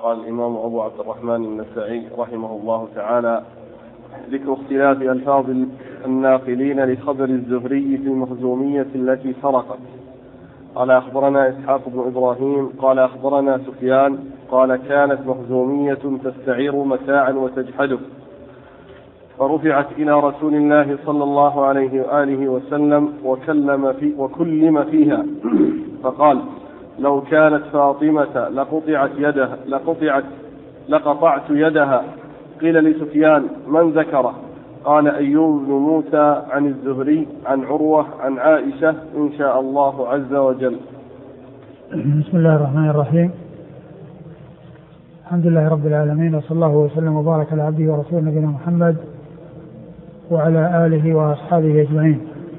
قال الإمام أبو عبد الرحمن النسائي رحمه الله تعالى: ذكر اختلاف ألفاظ الناقلين لخبر الزهري في المخزومية التي سرقت. قال أخبرنا إسحاق بن إبراهيم قال أخبرنا سفيان قال كانت مخزومية تستعير متاعا وتجحده، فرفعت إلى رسول الله صلى الله عليه وآله وسلم وكلم فيها فقال: لو كانت فاطمة لقطعت يدها. قيل لسفيان: من ذكره؟ قال: أيوب بن موسى عن الزهري عن عروة عن عائشة إن شاء الله عز وجل. بسم الله الرحمن الرحيم. الحمد لله رب العالمين، وصلى الله وسلم وبارك على عبده ورسوله نبينا محمد وعلى آله وأصحابه أجمعين.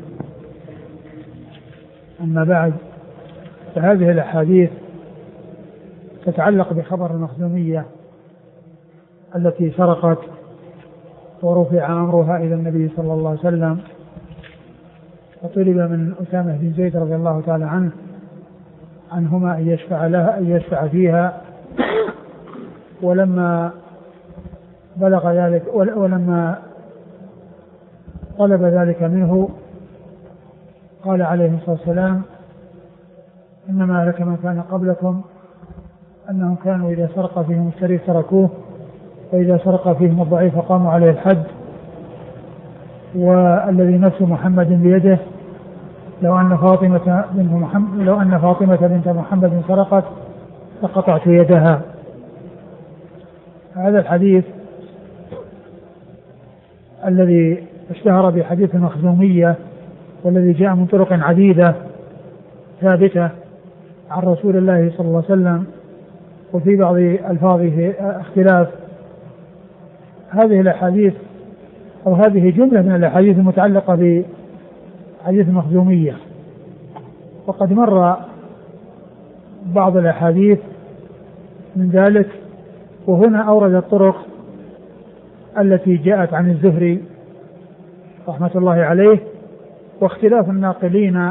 أما بعد، فهذه الأحاديث تتعلق بخبر المخزومية التي سرقت ورفع أمرها إلى النبي صلى الله عليه وسلم، وطلب من أسامة بن زيد رضي الله تعالى عنهما أن يشفع فيها، ولما بلغ ذلك ولما طلب ذلك منه قال عليه الصلاة والسلام: إنما هلك من كان قبلكم أنهم كانوا إذا سرق فيهم الشريف تركوه، وإذا سرق فيهم الضعيف قاموا عليه الحد، والذي نفس محمد بيده لو أن فاطمة بنت محمد سرقت لقطعت يدها. هذا الحديث الذي اشتهر بحديث المخزومية، والذي جاء من طرق عديدة ثابتة عن رسول الله صلى الله عليه وسلم، وفي بعض ألفاظه اختلاف. هذه الأحاديث أو هذه جملة من الأحاديث المتعلقة بحديث المخزومية، وقد مر بعض الأحاديث من ذلك، وهنا أورد الطرق التي جاءت عن الزهري رحمة الله عليه، واختلاف الناقلين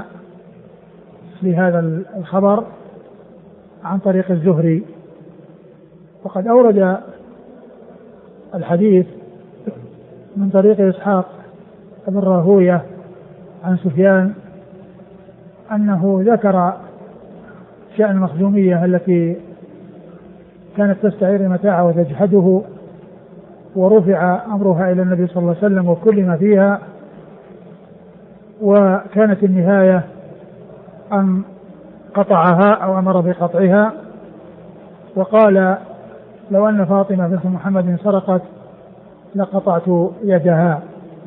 لهذا الخبر عن طريق الزهري. وقد أورد الحديث من طريق إسحاق بن راهوية عن سفيان أنه ذكر شأن المخزومية التي كانت تستعير المتاع وتجحده، ورفع أمرها إلى النبي صلى الله عليه وسلم وكلم فيها، وكانت النهاية أن قطعها أو أمر بقطعها، وقال: لو أن فاطمة بنت محمد سرقت لقطعت يدها.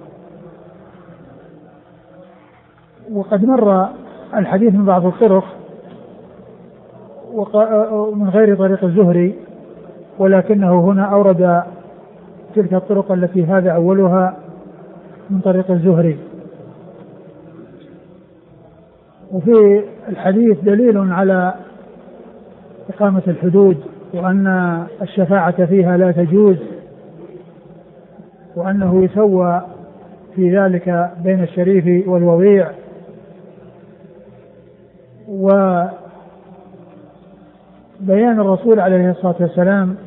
وقد مر الحديث من بعض الطرق من غير طريق الزهري، ولكنه هنا أورد تلك الطرق التي هذا أولها من طريق الزهري. وفي الحديث دليل على إقامة الحدود، وأن الشفاعة فيها لا تجوز، وأنه يسوى في ذلك بين الشريف والوضيع، وبيان الرسول عليه الصلاة والسلام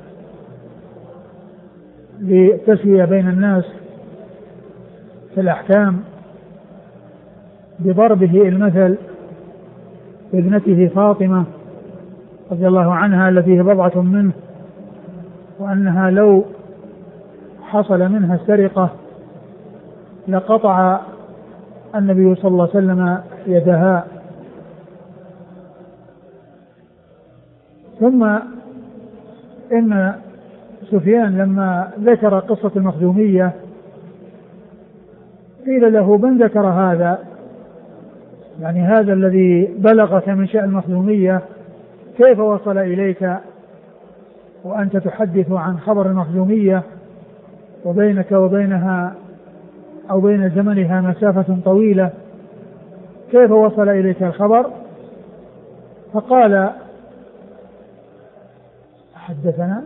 للتسوية بين الناس في الأحكام بضربه المثل بابنته فاطمة رضي الله عنها التي هي بضعة منه، وأنها لو حصل منها السرقة لقطع النبي صلى الله عليه وسلم يدها. ثم إن سفيان لما ذكر قصة المخزومية قيل له: من ذكر هذا؟ يعني هذا الذي بلغك من شأن المخزومية كيف وصل إليك وأنت تحدث عن خبر المخزومية وبينك وبينها أو بين زمنها مسافة طويلة، كيف وصل إليك الخبر؟ فقال: حدثنا.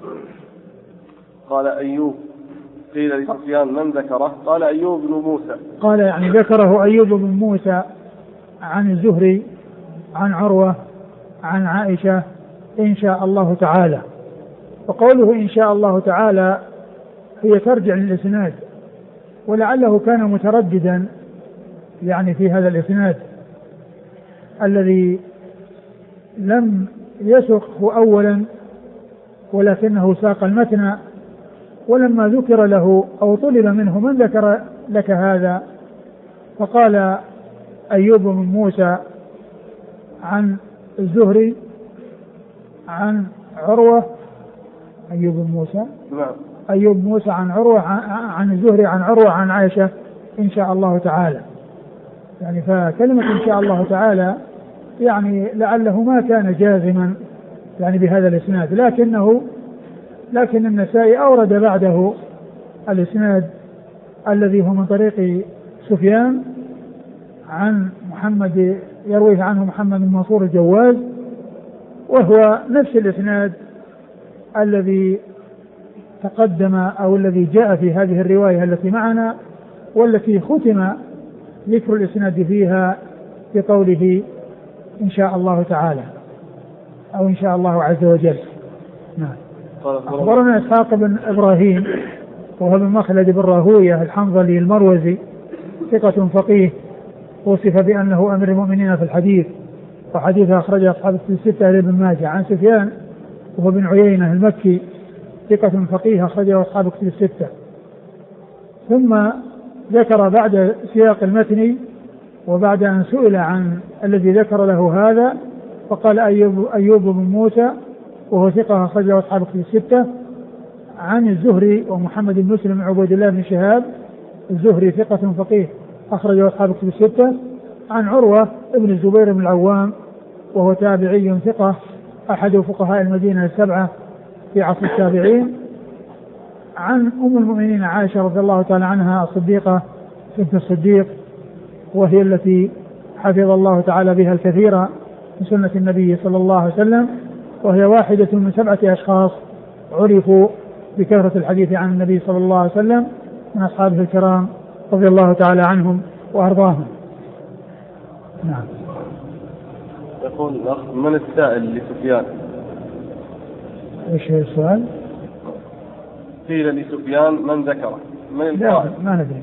قال: أيوب. قيل لسفيان: من ذكره؟ قال: أيوب بن موسى. قال: يعني ذكره أيوب بن موسى عن الزهري عن عروة عن عائشة إن شاء الله تعالى. وقوله إن شاء الله تعالى هي ترجع للإسناد، ولعله كان مترددا يعني في هذا الإسناد الذي لم يسقه أولا ولكنه ساق المتن، ولما ذكر له أو طلب منه من ذكر لك هذا فقال أيوب بن موسى عن الزهري عن عروة، أيوب بن موسى أيوب موسى عن عروة عن الزهري عن عروة عن عائشة إن شاء الله تعالى. يعني فكلمة إن شاء الله تعالى يعني لعله ما كان جازما يعني بهذا الإسناد، لكن النسائي أورد بعده الإسناد الذي هو من طريق سفيان عن محمد يرويه عنه محمد بن منصور الجواز، وهو نفس الإسناد الذي تقدم أو الذي جاء في هذه الرواية التي معنا، والتي ختم ذكر الإسناد فيها بقوله إن شاء الله تعالى أو إن شاء الله عز وجل. نعم. أخبرنا إسحاق بن إبراهيم وهو بن مخلد بن راهوية الحنظلي المروزي ثقة فقيه، وصف بأنه أمير المؤمنين في الحديث، وحديثه أخرجه أصحاب الستة لابن ماجه. عن سفيان وهو بن عيينة المكي ثقة فقيه أخرجه أصحاب الكتب الستة. ثم ذكر بعد سياق المتن وبعد أن سئل عن الذي ذكر له هذا فقال أيوب بن موسى وهو ثقة أخرجه أصحاب الكتب الستة عن الزهري ومحمد بن مسلم بن عبيد الله بن شهاب، الزهري ثقة فقيه أخرجه أصحاب الكتب الستة، عن عروة ابن الزبير بن العوام وهو تابعي ثقة أحد فقهاء المدينة السبعة في عصر التابعين، عن أم المؤمنين عائشة رضي الله تعالى عنها الصديقة بنت الصديق، وهي التي حفظ الله تعالى بها الكثير من سنة النبي صلى الله عليه وسلم، وهي واحدة من 7 أشخاص عرفوا بكثرة الحديث عن النبي صلى الله عليه وسلم من أصحابه الكرام رضي الله تعالى عنهم وأرضاهم. نعم. يقول الأخ من السائل لسفيان؟ ايش السؤال؟ قيل لسفيان من ذكره؟ من القائل؟ ما ندري.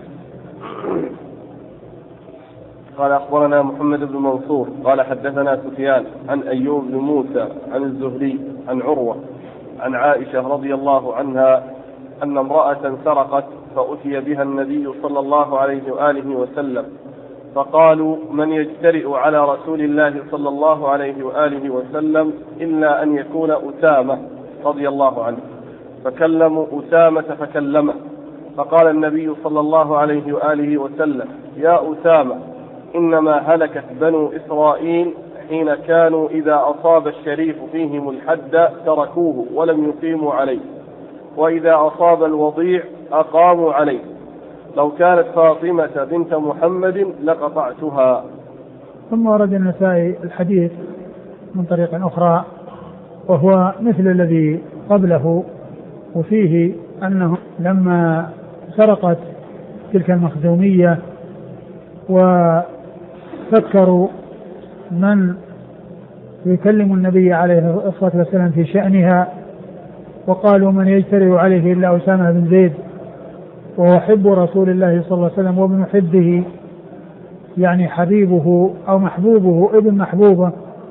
قال أخبرنا محمد بن منصور قال حدثنا سفيان عن أيوب بن موسى عن الزهري عن عروة عن عائشة رضي الله عنها أن امرأة سرقت فأتي بها النبي صلى الله عليه وآله وسلم فقالوا من يجترئ على رسول الله صلى الله عليه وآله وسلم إلا أن يكون أسامة رضي الله عنه، فكلموا أسامة فكلمه، فقال النبي صلى الله عليه وآله وسلم يا أسامة إنما هلكت بنو إسرائيل حين كانوا إذا أصاب الشريف فيهم الحد تركوه ولم يقيموا عليه، وإذا أصاب الوضيع أقاموا عليه، لو كانت فاطمة بنت محمد لقطعتها. ثم ورد النسائي الحديث من طريق أخرى وهو مثل الذي قبله، وفيه أنه لما سرقت تلك المخزومية وفكروا من يكلم النبي عليه الصلاة والسلام في شأنها، وقالوا من يجترئ عليه إلا أسامة بن زيد وهو حب رسول الله صلى الله عليه وسلم وابن حبه، يعني حبيبه أو محبوبه ابن محبوبه،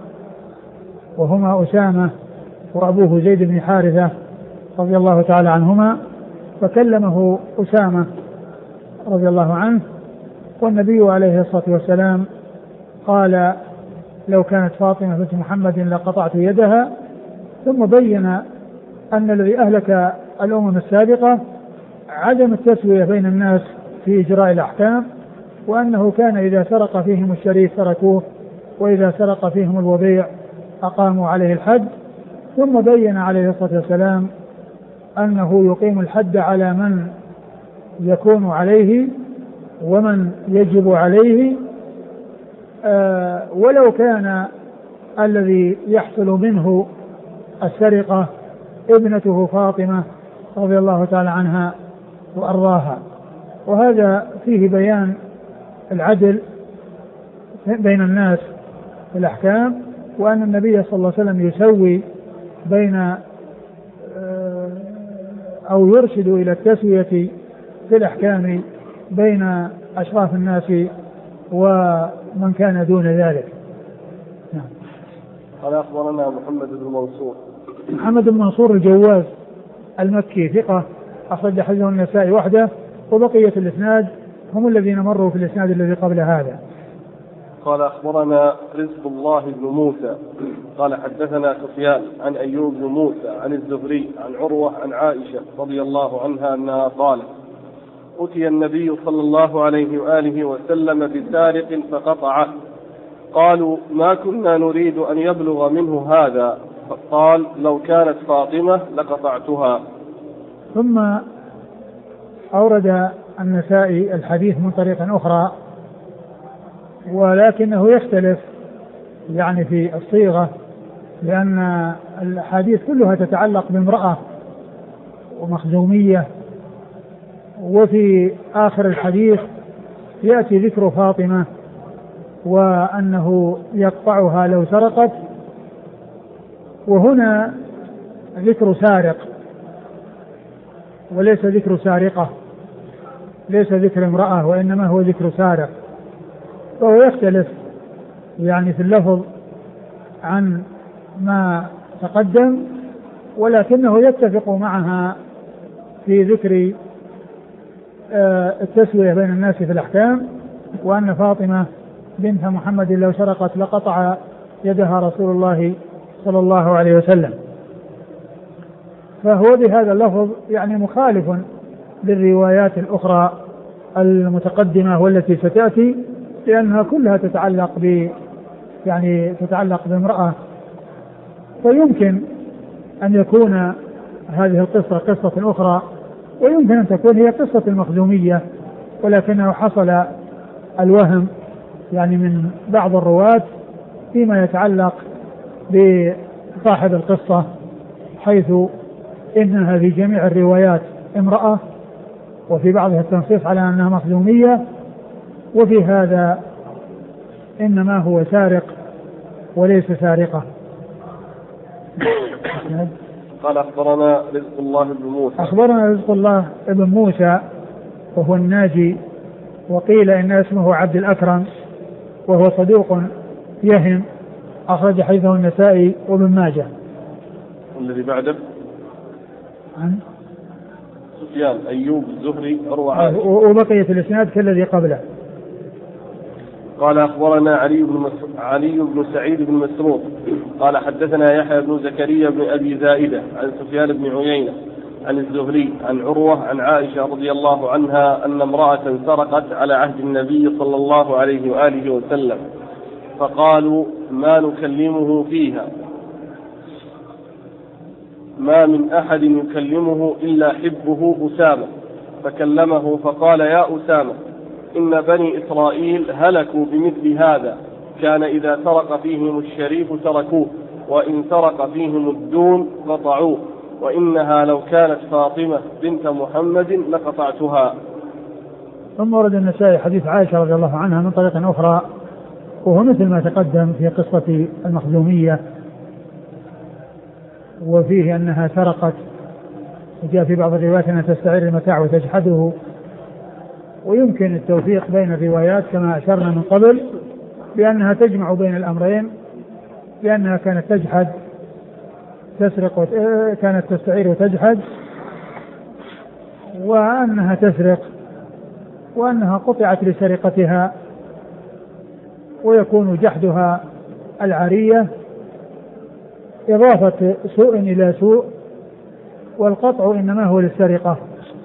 وهما أسامة وأبوه زيد بن حارثة رضي الله تعالى عنهما، فكلمه أسامة رضي الله عنه، والنبي عليه الصلاة والسلام قال لو كانت فاطمة بنت محمد لقطعت يدها، ثم بين أن الذي أهلك الأمم السابقة عدم التسوية بين الناس في إجراء الأحكام، وأنه كان إذا سرق فيهم الشريف تركوه، وإذا سرق فيهم الوضيع أقاموا عليه الحد. ثم بين عليه الصلاة والسلام أنه يقيم الحد على من يكون عليه ومن يجب عليه، ولو كان الذي يحصل منه السرقة ابنته فاطمة رضي الله تعالى عنها وأرضاها. وهذا فيه بيان العدل بين الناس في الأحكام، وأن النبي صلى الله عليه وسلم يسوي بين أو يرشد إلى التسوية في الأحكام بين أشراف الناس ومن كان دون ذلك. نعم. قال أخبرنا محمد بن منصور. محمد بن منصور الجواز المكي ثقة أخرج حديثه النسائي وحده، وبقية الإسناد هم الذين مروا في الإسناد الذي قبل هذا. قال أخبرنا رزق الله بن موسى قال حدثنا سفيان عن أيوب بن موسى عن الزهري عن عروة عن عائشة رضي الله عنها أنها قالت: أتي النبي صلى الله عليه وآله وسلم بسارق فقطعه، قالوا: ما كنا نريد أن يبلغ منه هذا، فقال: لو كانت فاطمة لقطعتها. ثم أورد النسائي الحديث من طريق أخرى، ولكنه يختلف يعني في الصيغة، لأن الحديث كلها تتعلق بامرأة ومخزومية، وفي آخر الحديث يأتي ذكر فاطمة وأنه يقطعها لو سرقت، وهنا ذكر سارق وليس ذكر سارقة، ليس ذكر امرأة وإنما هو ذكر سارق، فهو يختلف يعني في اللفظ عن ما تقدم، ولكنه يتفق معها في ذكر التسوية بين الناس في الأحكام، وأن فاطمة بنت محمد لو سرقت لقطع يدها رسول الله صلى الله عليه وسلم. فهو بهذا اللفظ يعني مخالف للروايات الأخرى المتقدمة والتي ستأتي، لأنها كلها تتعلق تتعلق بامرأة، فيمكن أن يكون هذه القصة قصة أخرى، ويمكن أن تكون هي قصة المخزومية، ولكنه حصل الوهم يعني من بعض الرواة فيما يتعلق بصاحب القصة، حيث إنها في جميع الروايات امرأة، وفي بعضها التنصيص على أنها مخزومية، وفي هذا إنما هو سارق وليس سارقة. قال أخبرنا رزق الله بن موسى. أخبرنا رزق الله بن موسى وهو الناجي، وقيل إن اسمه عبد الأكرم، وهو صدوق يهم، أخرج حديثه النسائي وابن ماجه. الذي بعده عن سفيان أيوب الزهري عروة عائشة، وبقية الإسناد كالذي قبله. قال أخبرنا علي بن سعيد بن مسروق قال حدثنا يحيى بن زكريا بن أبي زائدة عن سفيان بن عيينة عن الزهري عن عروة عن عائشة رضي الله عنها أن امرأة سرقت على عهد النبي صلى الله عليه وآله وسلم، فقالوا: ما نكلمه فيها، ما من أحد يكلمه إلا حبه أسامة، فكلمه فقال: يا أسامة، إن بني إسرائيل هلكوا بمثل هذا، كان إذا سرق فيهم الشريف تركوه، وإن سرق فيهم الدون قطعوه، وإنها لو كانت فاطمة بنت محمد لقطعتها. ثم ورد النسائي حديث عائشة رضي الله عنها من طريق أخرى، وهو مثل ما تقدم في قصة المخزومية، وفيه أنها سرقت، وجاء في بعض الروايات أنها تستعير المتاع وتجحده، ويمكن التوفيق بين الروايات كما أشرنا من قبل بأنها تجمع بين الأمرين، لأنها كانت تجحد تسرق كانت تستعير وتجحد، وأنها تسرق، وأنها قطعت لسرقتها، ويكون جحدها العارية إضافة سوء إلى سوء، والقطع إنما هو للسرقة.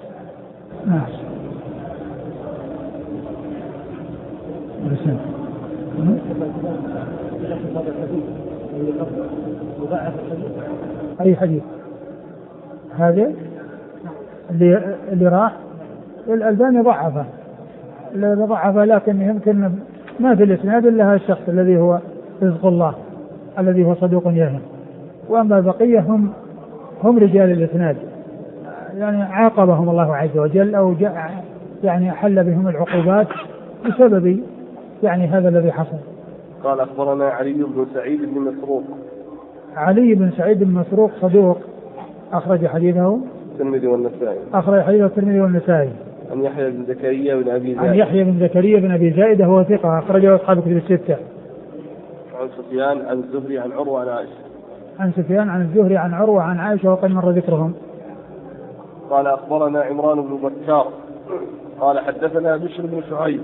أي حديث هذا اللي راح الألباني ضعفه، لكن يمكن ما في الإسناد إلا هذا الشخص الذي هو رزق الله الذي هو صدوق يهم، وأما البقية هم رجال الإسناد، يعني عاقبهم الله عز وجل أو يعني حل بهم العقوبات بسبب يعني هذا الذي حصل. قال أخبرنا علي بن سعيد بن مسروق. علي بن سعيد بن مسروق صدوق أخرج حديثه الترمذي والنسائي. أخرج حديثه الترمذي والنسائي. عن يحيى بن زكريا بن أبي زائدة. عن يحيى بن زكريا بن أبي زائدة هو ثقة أخرجه أصحاب الكتب الستة. عن سفيان عن الزهري عن عروة عن عائشة. عن سفيان عن الزهري عن عروة عن عائشة وقد مر ذكرهم. قال أخبرنا عمران بن بكار قال حدثنا بشر بن شعيب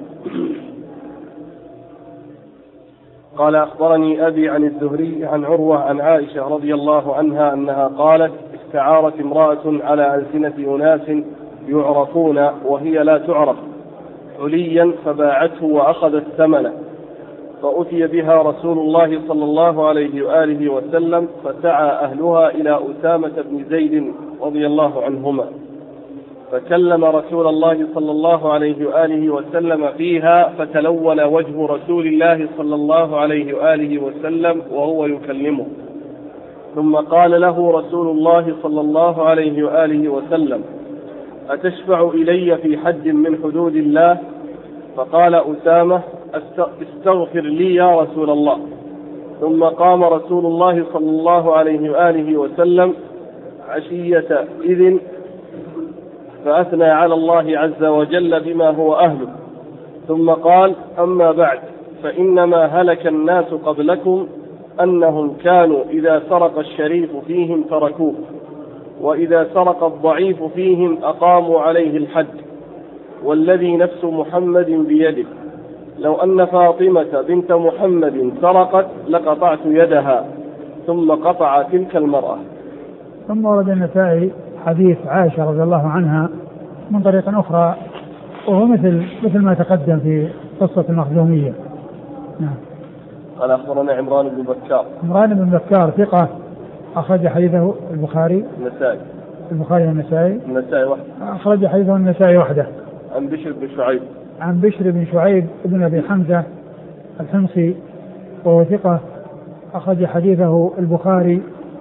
قال أخبرني أبي عن الزهري عن عروة عن عائشة رضي الله عنها أنها قالت استعارت امرأة على ألسنة أناس يعرفون وهي لا تعرف حليا فباعته وأخذت ثمنه، فأتي بها رسول الله صلى الله عليه وآله وسلم فسعى أهلها إلى أسامة بن زيد رضي الله عنهما، فكلم رسول الله صلى الله عليه وآله وسلم فيها، فتلون وجه رسول الله صلى الله عليه وآله وسلم وهو يكلمه، ثم قال له رسول الله صلى الله عليه وآله وسلم أتشفع إلي في حد من حدود الله؟ فقال أسامة استغفر لي يا رسول الله. ثم قام رسول الله صلى الله عليه وآله وسلم عشية إذن فأثنى على الله عز وجل بما هو أهله، ثم قال أما بعد فإنما هلك الناس قبلكم أنهم كانوا إذا سرق الشريف فيهم تركوه، وإذا سرق الضعيف فيهم أقاموا عليه الحد، والذي نفس محمد بيده لو أن فاطمة بنت محمد سرقت لقطعت يدها، ثم قطع تلك المرأة. ثم ورد النسائي حديث عائشة رضي الله عنها من طريق أخرى وهو مثل ما تقدم في قصة المخزومية. نعم. قال أخبرنا عمران بن بكار. عمران بن بكار ثقة أخرج حديثه البخاري والنسائي. النسائي وحده. أخرج حديثه النسائي وحده. عن بشر بن شعيب. عن بشر بن شعيب ابن أبي حمزة الحمصي وهو ثقة أخرج حديثه البخاري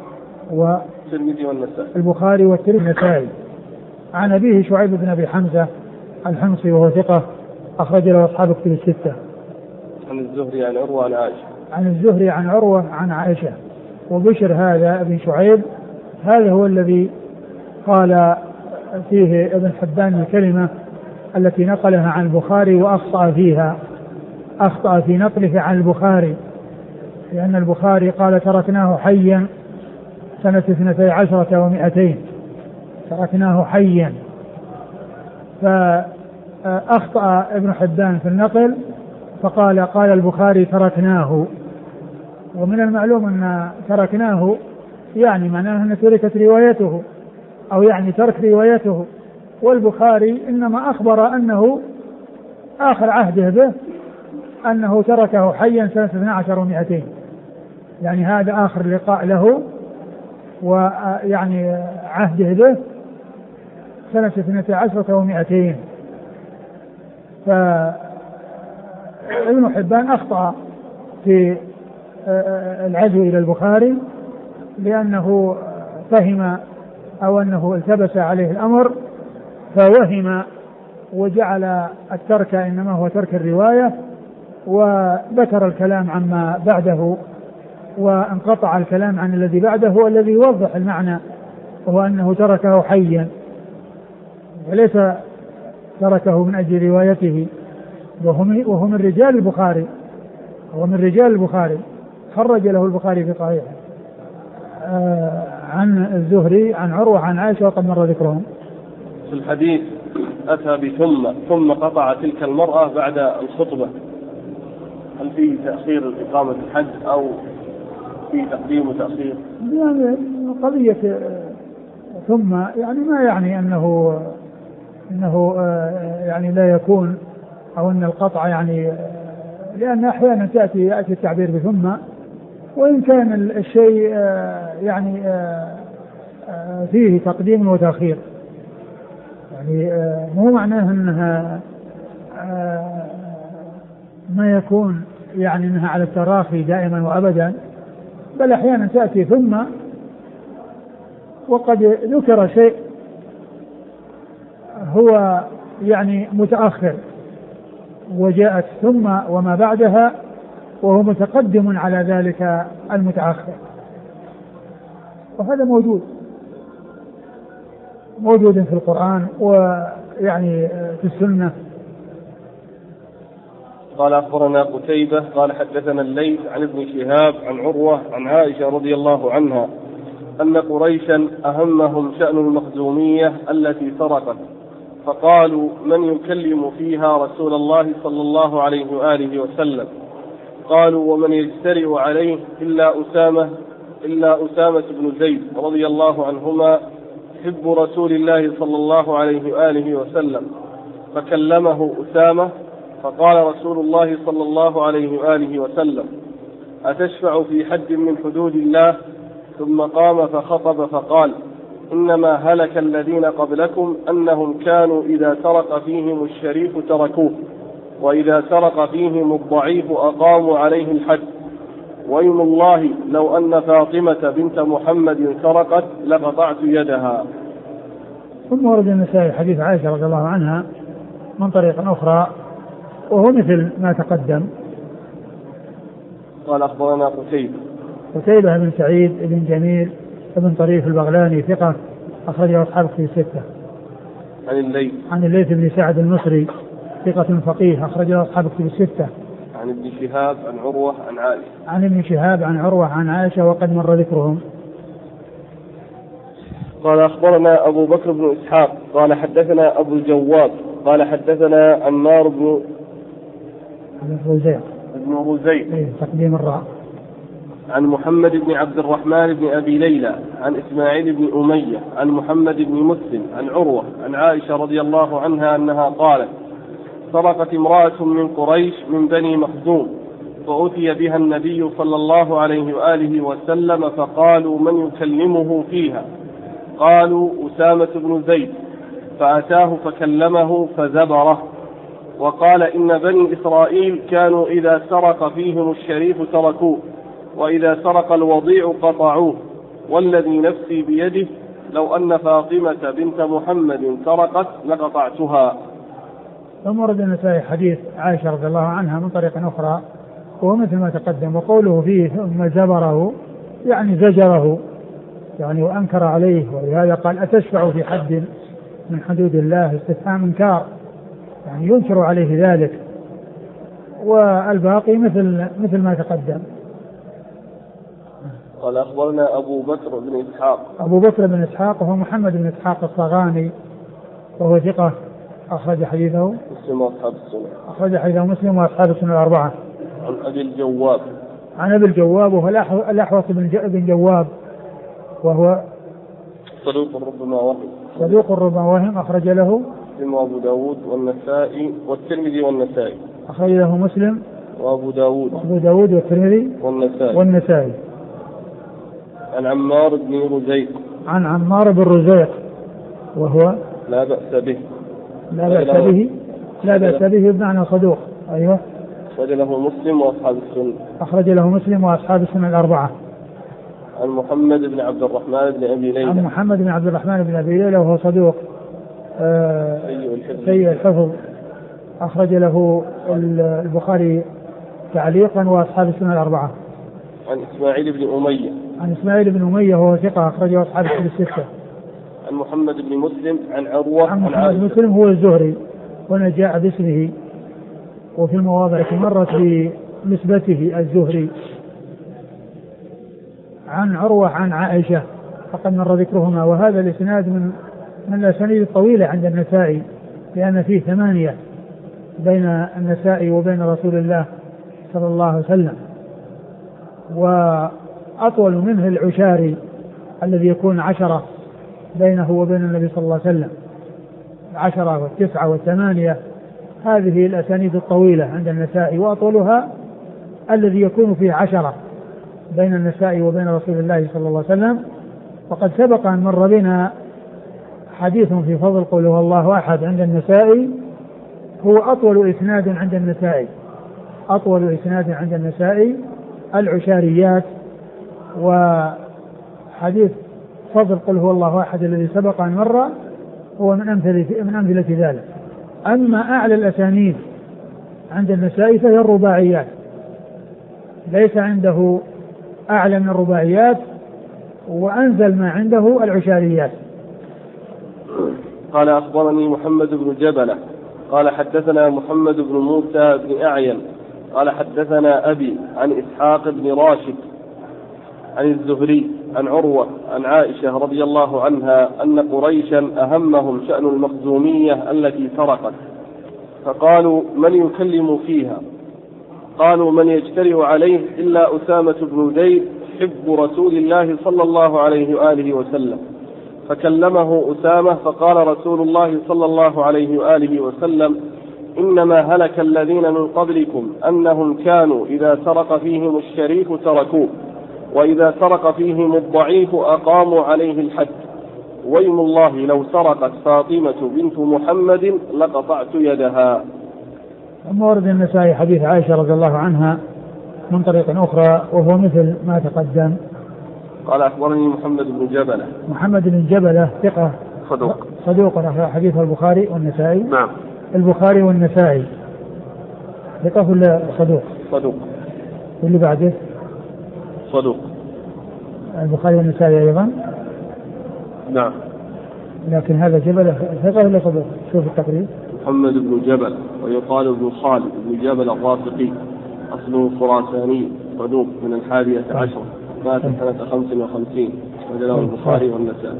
والترمذي. عن أبيه شعيب بن أبي حمزة الحمصي وهو ثقة أخرج له أصحاب الكتب الستة. عن الزهري عن عروة عن عائشة. عن الزهري عن عروة عن عائشة. وبشر هذا ابن شعيب هذا هو الذي قال فيه ابن حبان الكلمة التي نقلها عن البخاري وأخطأ فيها، أخطأ في نقله عن البخاري، لأن البخاري قال تركناه حيا سنة 12 و200، تركناه حيا، فأخطأ ابن حبان في النقل فقال البخاري تركناه، ومن المعلوم أن تركناه يعني معناه أن تركت روايته أو يعني ترك روايته، والبخاري إنما أخبر أنه آخر عهده به أنه تركه حيا سنة 12 و200، يعني هذا آخر لقاء له ويعني عهده به سنة 12 و200. فابن حبان أخطأ في العزو إلى البخاري لأنه فهم أو أنه التبس عليه الأمر فوهم وجعل الترك إنما هو ترك الرواية، وذكر الكلام عما بعده وانقطع الكلام عن الذي بعده والذي يوضح المعنى، وهو أنه تركه حيا وليس تركه من أجل روايته، وهو من رجال البخاري، هو من رجال البخاري، خرج له البخاري في صحيحه. عن الزهري عن عروة عن عائشة وقد مر ذكرهم. في الحديث أتى ثم قطع تلك المرأة بعد الخطبة، هل فيه تأخير إقامة الحج أو في تقديم وتأخير؟ يعني قضية ثم يعني ما يعني أنه يعني لا يكون أو أن القطع يعني، لأن أحيانا يأتي التعبير بثم وإن كان الشيء يعني فيه تقديم وتأخير، يعني مو معناه أنها ما يكون يعني أنها على التراخي دائما وأبدا، بل أحيانا تأتي ثم وقد ذكر شيء هو يعني متأخر وجاءت ثم وما بعدها وهو متقدم على ذلك المتأخر، وهذا موجود. موجود في القرآن ويعني في السنة. قال أخبرنا قتيبة قال حدثنا الليث عن ابن شهاب عن عروة عن عائشة رضي الله عنها أن قريشا أهمهم شأن المخزومية التي سرقت، فقالوا من يكلم فيها رسول الله صلى الله عليه وآله وسلم؟ قالوا ومن يجترئ عليه إلا أسامة بن زيد رضي الله عنهما حب رسول الله صلى الله عليه وآله وسلم. فكلمه أسامة فقال رسول الله صلى الله عليه وآله وسلم أتشفع في حد من حدود الله؟ ثم قام فخطب فقال إنما هلك الذين قبلكم أنهم كانوا إذا سرق فيهم الشريف تركوه، وإذا سرق فيهم الضعيف أقاموا عليه الحد، وإيم الله لو أن فاطمة بنت محمد سرقت لقطعت يدها. ثم ورد النسائي حديث عائشة رضي الله عنها من طريق أخرى وهو مثل ما تقدم. قال أخبرنا قتيبة بن سعيد بن جميل بن طريف البغلاني ثقة أخرجه أصحاب في 6. عن الليث بن سعد المصري ثقة فقيه أخرجه أصحاب في 6. عن ابن شهاب عن عروة عن عائشة. عن ابن شهاب عن عروة عن عائشة وقد مر ذكرهم. قال أخبرنا أبو بكر بن إسحاق قال حدثنا أبو الجواب قال حدثنا عمار بن رزيق تقديم الراء. عن محمد بن عبد الرحمن بن أبي ليلى عن إسماعيل بن أمية عن محمد بن مسلم عن عروة عن عائشة رضي الله عنها أنها قالت سرقت امرأة من قريش من بني مخزوم، فأتي بها النبي صلى الله عليه وآله وسلم فقالوا من يكلمه فيها؟ قالوا أسامة بن زيد، فأتاه فكلمه فزبره وقال إن بني إسرائيل كانوا إذا سرق فيهم الشريف تركوه، وإذا سرق الوضيع قطعوه، والذي نفسي بيده لو أن فاطمة بنت محمد سرقت لقطعتها. ثم ورد النسائي حديث عائشة رضي الله عنها من طريق أخرى وهو مثل ما تقدم، وقوله فيه ثم زبره يعني زجره يعني وأنكر عليه، ولهذا قال أتشفع في حد من حدود الله؟ استفهام إنكار يعني ينكر عليه ذلك، والباقي مثل ما تقدم. قال أخبرنا أبو بكر بن إسحاق وهو محمد بن إسحاق الصغاني وهو ثقة أخرج حديثه مسلم وأصحاب السنة الأربعة. عن أبي الجواب وهو الأحوص بن جواب وهو صدوق ربما وهم أخرج له مسلم وأبو داود والنسائي والترمذي والنسائي. أخرج له مسلم وأبو داود والترمذي والنسائي. عن عمار بن رزيق وهو لا بأس به بمعنى صدوق. أيوه. أخرج له مسلم وأصحاب السنة الأربعة. عن محمد بن عبد الرحمن بن أبي ليلى وهو صدوق سيء الحفظ أخرج له البخاري تعليقا وأصحاب السنة الأربعة. عن إسماعيل بن أمية وهو ثقة أخرجه أصحاب الكتب 6. عن محمد بن مسلم عن عروة عن محمد بن مسلم هو الزهري هنا جاء باسمه، وفي المواضع مرت بنسبته الزهري. عن عروة عن عائشة فقد مر ذكرهما، وهذا الإسناد من الأسانيد الطويلة عند النسائي، لأن فيه 8 بين النسائي وبين رسول الله صلى الله عليه وسلم، وأطول منه العشاري الذي يكون 10 بينه وبين النبي صلى الله عليه وسلم، 10 و9 و8. هذه الأسانيد الطويلة عند النسائي، وأطولها الذي يكون فيه 10 بين النسائي وبين رسول الله صلى الله عليه وسلم. وقد سبق أن مر بنا حديث في فضل قل هو الله أحد عند النسائي، هو أطول إسناد عند النسائي العشاريات. وحديث فضل قل هو الله أحد الذي سبق أن مر هو من أمثلة ذلك. أما أعلى الأسانيد عند النسائي فهي الرباعيات، ليس عنده أعلى من الرباعيات، وأنزل ما عنده العشاريات. قال أخبرني محمد بن جبلة قال حدثنا محمد بن موسى بن أعين قال حدثنا أبي عن إسحاق بن راشد عن الزهري عن عروة عن عائشة رضي الله عنها أن قريشا أهمهم شأن المخزومية التي سرقت، فقالوا من يكلم فيها؟ قالوا من يجترئ عليه إلا أسامة بن زيد حب رسول الله صلى الله عليه وآله وسلم، فكلمه أسامة فقال رسول الله صلى الله عليه وآله وسلم إنما هلك الذين من قبلكم أنهم كانوا إذا سرق فيهم الشريف تركوه، وإذا سرق فيهم الضعيف أقاموا عليه الحد، ويم الله لو سرقت فاطمة بنت محمد لقطعت يدها. ثم ورد النسائي حديث عائشة رضي الله عنها من طريق أخرى وهو مثل ما تقدم. قال أخبرني محمد بن جبلة. محمد بن جبلة ثقة صدوق حديث البخاري والنسائي. نعم. البخاري والنسائي ثقة ولا صدوق؟ صدوق. واللي بعده؟ صدوق. البخاري والنسائي أيضا. نعم. لكن هذا جبلة ثقة ولا صدوق؟ شوف التقريب. محمد بن جبل ويقال ابن خالد بن جبل الراسقي أصله خراساني صدوق من 11 مات سنة 55 وجله البخاري والنسائي.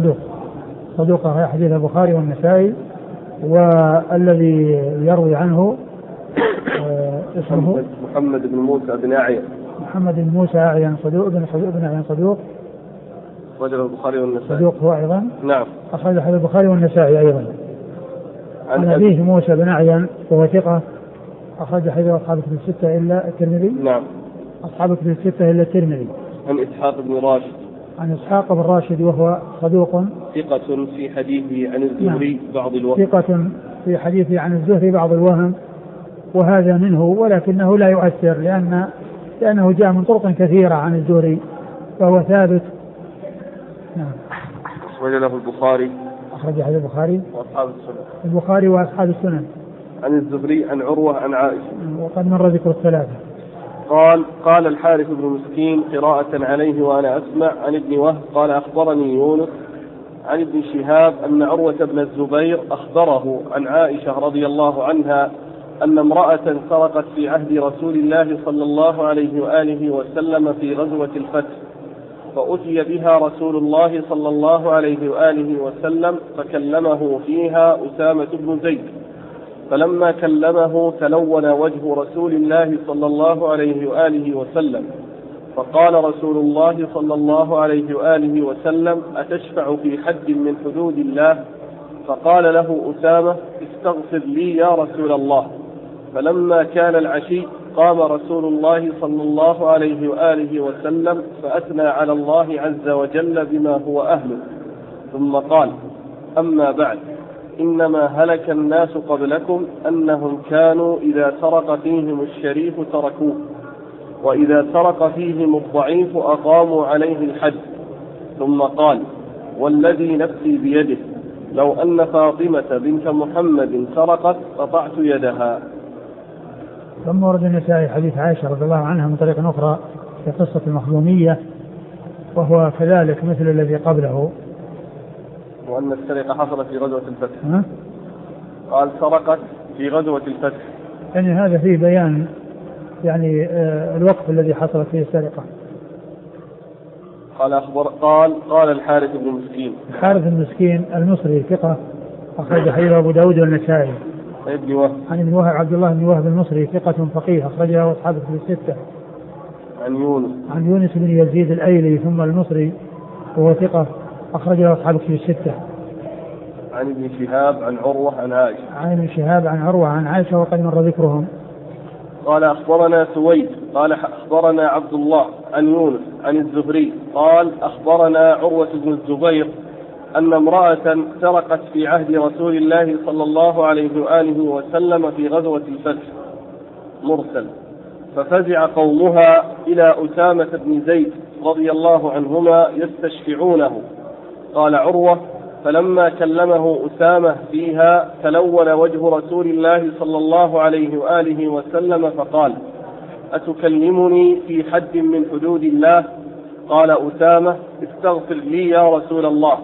صدوق حديث البخاري والنسائي. والذي يروي عنه اسمه محمد بن موسى بن أعين. محمد بن موسى أعين صدوق بن أعين صدوق وجله البخاري والنسائي. صدوق هو أيضا. نعم. أخرج حديث البخاري والنسائي أيضا. عن أبيه موسى بن أعين وهو ثقة أخرج حديث أصحاب كتب الستة إلا الترمذي. نعم. أصحاب كتب الستة إلا الترمذي. عن إسحاق بن راشد. عن إسحاق بن راشد وهو صدوق ثقة في حديثه عن الزهري بعض الوهم. ثقة في حديثه عن الزهري بعض الوهم، وهذا منه ولكنه لا يؤثر لأنه جاء من طرق كثيرة عن الزهري فهو ثابت. نعم. أخرج له البخاري. أخرج حديث البخاري وأصحاب السنن. البخاري وأصحاب السنن. عن الزهري عن عروة عن عائشة. وقد مر ذكر الثلاثة. قال الحارث بن مسكين قراءة عليه وأنا أسمع عن ابن وهب قال أخبرني يونس عن ابن شهاب أن عروة بن الزبير أخبره عن عائشة رضي الله عنها أن امرأة سرقت في عهد رسول الله صلى الله عليه وآله وسلم في غزوة الفتح، فأتي بها رسول الله صلى الله عليه وآله وسلم فكلمه فيها أسامة بن زيد، فلما كلمه تلون وجه رسول الله صلى الله عليه وآله وسلم، فقال رسول الله صلى الله عليه وآله وسلم أتشفع في حد من حدود الله؟ فقال له أسامة استغفر لي يا رسول الله. فلما كان العشي قام رسول الله صلى الله عليه وآله وسلم فأثنى على الله عز وجل بما هو أهله، ثم قال أما بعد إنما هلك الناس قبلكم أنهم كانوا إذا سرق فيهم الشريف تركوه، وإذا سرق فيهم الضعيف أقاموا عليه الحد، ثم قال والذي نفسي بيده لو أن فاطمة بنت محمد سرقت قطعت يدها. ثم ورد النسائي حديث عائشة رضي الله عنها من طريق أخرى في قصة المخزومية وهو كذلك مثل الذي قبله، وأن السرقة حصلت في غزوة الفتح. قال سرقت في غزوة الفتح، يعني هذا فيه بيان يعني الوقت الذي حصلت فيه السرقة. قال الحارث بن مسكين. الحارث المسكين المصري ثقة أخرج حديث أبو داود والنسائي. عن ابن وهب عبد الله بن وهب المصري ثقة فقيه أخرجه أصحابه في الستة. عن يونس بن يزيد الأيلي ثم المصري وهو ثقة أخرجه أصحابه في الستة. عن ابن شهاب عن عروة عن عائشة. عن ابن شهاب عن عروة عن عائشة وقد مر ذكرهم. قال أخبرنا سويد قال أخبرنا عبد الله عن يونس عن الزهري قال أخبرنا عروة بن الزبير أن امرأة سرقت في عهد رسول الله صلى الله عليه وآله وسلم في غزوة الفتح مرسل، ففزع قومها إلى أسامة بن زيد رضي الله عنهما يستشفعونه. قال عروة فلما كلمه أسامة فيها تلون وجه رسول الله صلى الله عليه وآله وسلم فقال أتكلمني في حد من حدود الله؟ قال أسامة استغفر لي يا رسول الله.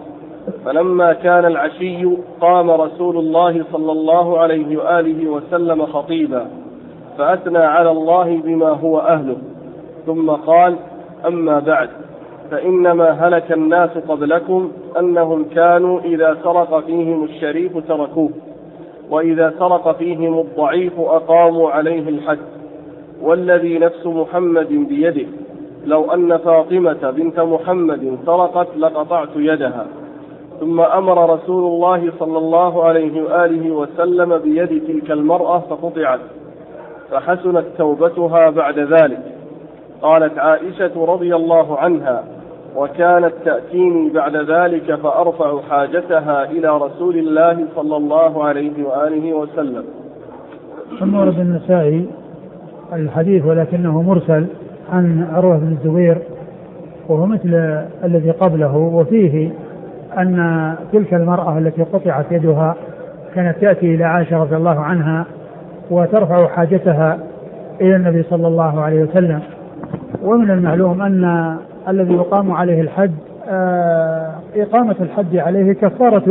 فلما كان العشي قام رسول الله صلى الله عليه وآله وسلم خطيبا فأثنى على الله بما هو أهله، ثم قال: أما بعد، فإنما هلك الناس قبلكم أنهم كانوا إذا سرق فيهم الشريف تركوه، وإذا سرق فيهم الضعيف أقاموا عليه الحد، والذي نفس محمد بيده لو أن فاطمة بنت محمد سرقت لقطعت يدها. ثم أمر رسول الله صلى الله عليه وآله وسلم بيد تلك المرأة فقطعت، فحسنت توبتها بعد ذلك. قالت عائشة رضي الله عنها: وكانت تأتيني بعد ذلك فأرفع حاجتها إلى رسول الله صلى الله عليه وآله وسلم. ثم ورد النسائي الحديث ولكنه مرسل عن عروة بن الزبير وهو مثل الذي قبله، وفيه أن تلك المرأة التي قطعت يدها كانت تأتي إلى عائشة رضي الله عنها وترفع حاجتها إلى النبي صلى الله عليه وسلم. ومن المعلوم أن الذي يقام عليه الحد إقامة الحد عليه كفارة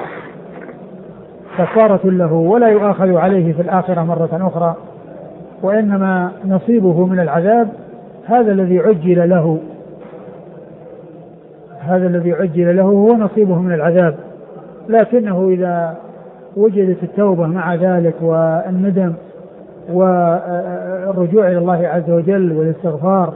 له ولا يؤاخذ عليه في الآخرة مرة أخرى، وإنما نصيبه من العذاب هذا الذي عجل له هو نصيبه من العذاب. لكنه إذا وجدت التوبة مع ذلك والندم والرجوع إلى الله عز وجل والاستغفار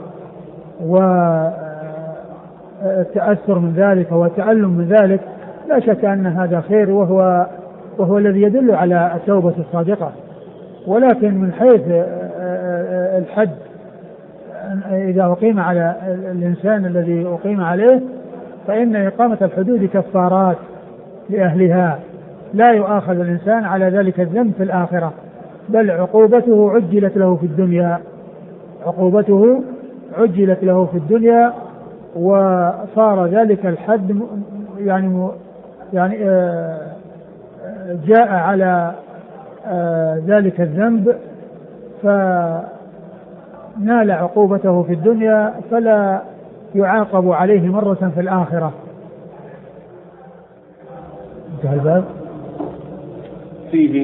والتأثر من ذلك والتعلم من ذلك، لا شك أن هذا خير وهو الذي يدل على التوبة الصادقة. ولكن من حيث الحد إذا أقيم على الإنسان الذي أقيم عليه فإن إقامة الحدود كفارات لأهلها، لا يؤاخذ الإنسان على ذلك الذنب في الآخرة، بل عقوبته عجلت له في الدنيا وصار ذلك الحد يعني جاء على ذلك الذنب فنال عقوبته في الدنيا فلا يعاقب عليه مرة في الآخرة. انتهى الباب. فيه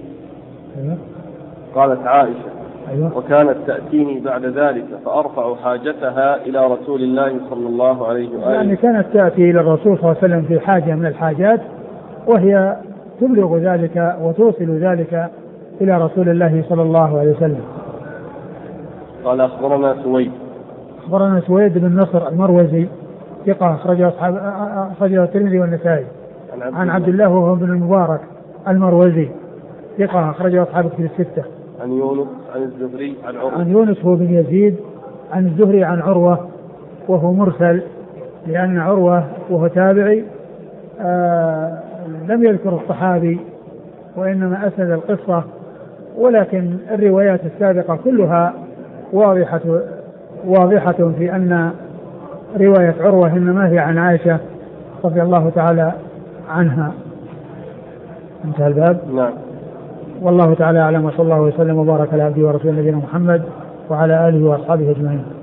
قالت عائشة: وكانت تأتيني بعد ذلك فأرفع حاجتها إلى رسول الله صلى الله عليه وآله. يعني كانت تأتي إلى الرسول صلى الله عليه وسلم في حاجة من الحاجات وهي تبلغ ذلك وتوصل ذلك إلى رسول الله صلى الله عليه وسلم. قال: أخبرنا سويد بن نصر المروزي ثقة أخرجه الترمذي والنسائي. عن عبد الله وهو بن المبارك المروزي ثقة أخرجه أصحاب الكتب الستة. عن يونس عن الزهري عن عروة. عن يونس هو بن يزيد عن الزهري عن عروة وهو مرسل، لأن عروة وهو تابعي لم يذكر الصحابي وإنما أسند القصة، ولكن الروايات السابقة كلها واضحة في أن رواية عروة إنما هي عن عائشة رضي الله تعالى عنها. انتهى الباب. نعم. والله تعالى أعلم، وصلى الله وسلم وبارك على عبده ورسوله نبينا محمد وعلى آله وأصحابه أجمعين.